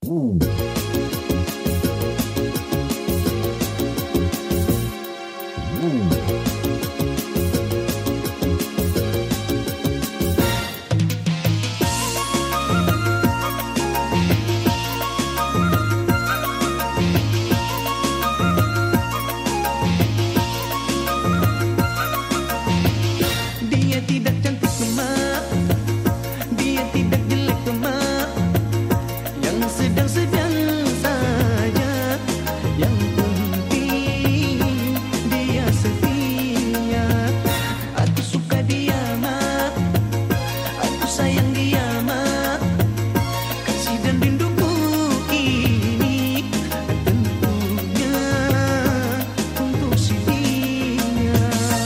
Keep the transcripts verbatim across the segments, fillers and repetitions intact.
Dia tidak cantik lemah, dia tidak jelek lemah, yang sedang-sedang saja. Yang penting dia setia. Aku suka dia mak, aku sayang dia mak. Kasih dan rinduku ini tentunya untuk si dia.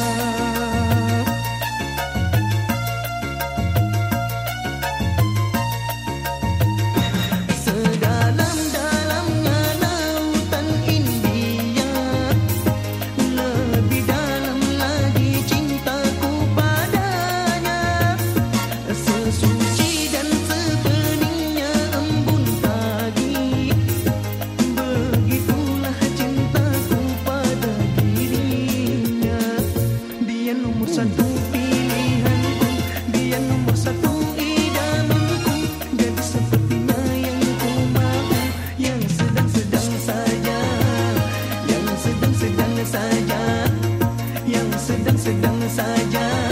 Sedalam-dalamnya lautan India, lebih dalam lagi cintaku padanya. Sesuci dan sebeningnya embun pagi, begitulah cintaku pada dirinya. Dia nomor satu pilihanku, dia nomor satu idamanku. Jadi sepertinya yang ku mau, yang sedang-sedang saja, yang sedang-sedang saja, yang sedang-sedang saja.